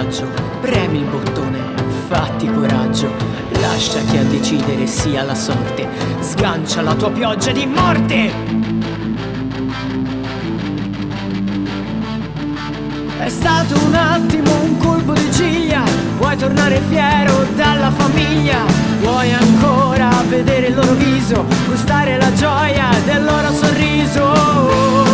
villaggio, premi il bottone, fatti coraggio, lascia che a decidere sia la sorte, sgancia la tua pioggia di morte. È stato un attimo, un colpo di ciglia, vuoi tornare fiero dalla famiglia, vuoi ancora vedere il loro viso, gustare la gioia del loro sorriso.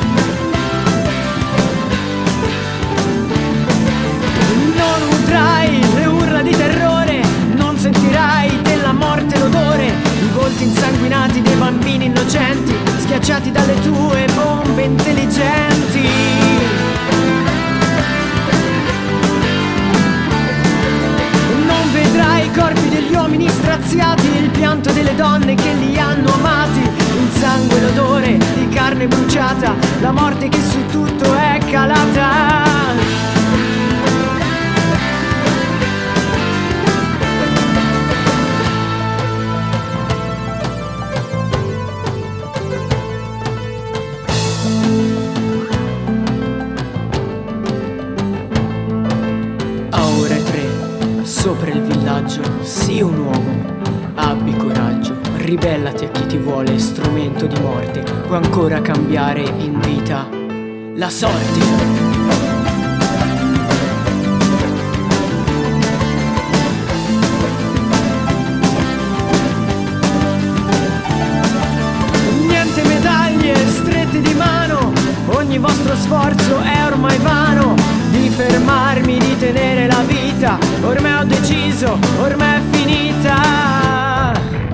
Non udrai le urla di terrore, non sentirai della morte l'odore, i volti insanguinati dei bambini innocenti, schiacciati dalle tue bombe intelligenti. Non vedrai i corpi degli uomini straziati, il pianto delle donne che li hanno amati, il sangue e l'odore di carne bruciata, la morte che su tutto è calata. Sopra il villaggio, sii un uomo, abbi coraggio, ribellati a chi ti vuole strumento di morte, puoi ancora cambiare in vita la sorte. Niente medaglie strette di mano, ogni vostro sforzo è ormai vano, di fermarmi, di tenere la vita, ormai ho deciso, ormai è finita.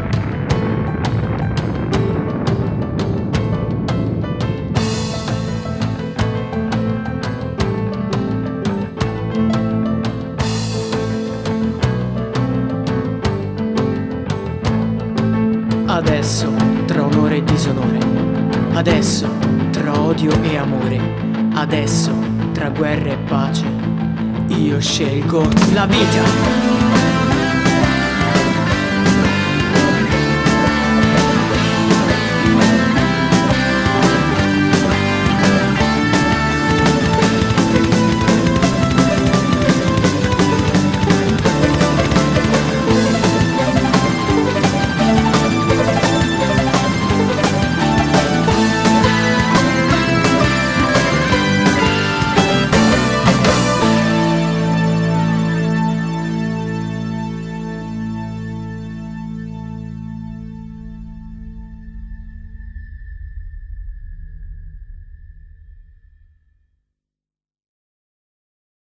Adesso tra onore e disonore, adesso tra odio e amore, adesso tra guerra e pace, io scelgo la vita.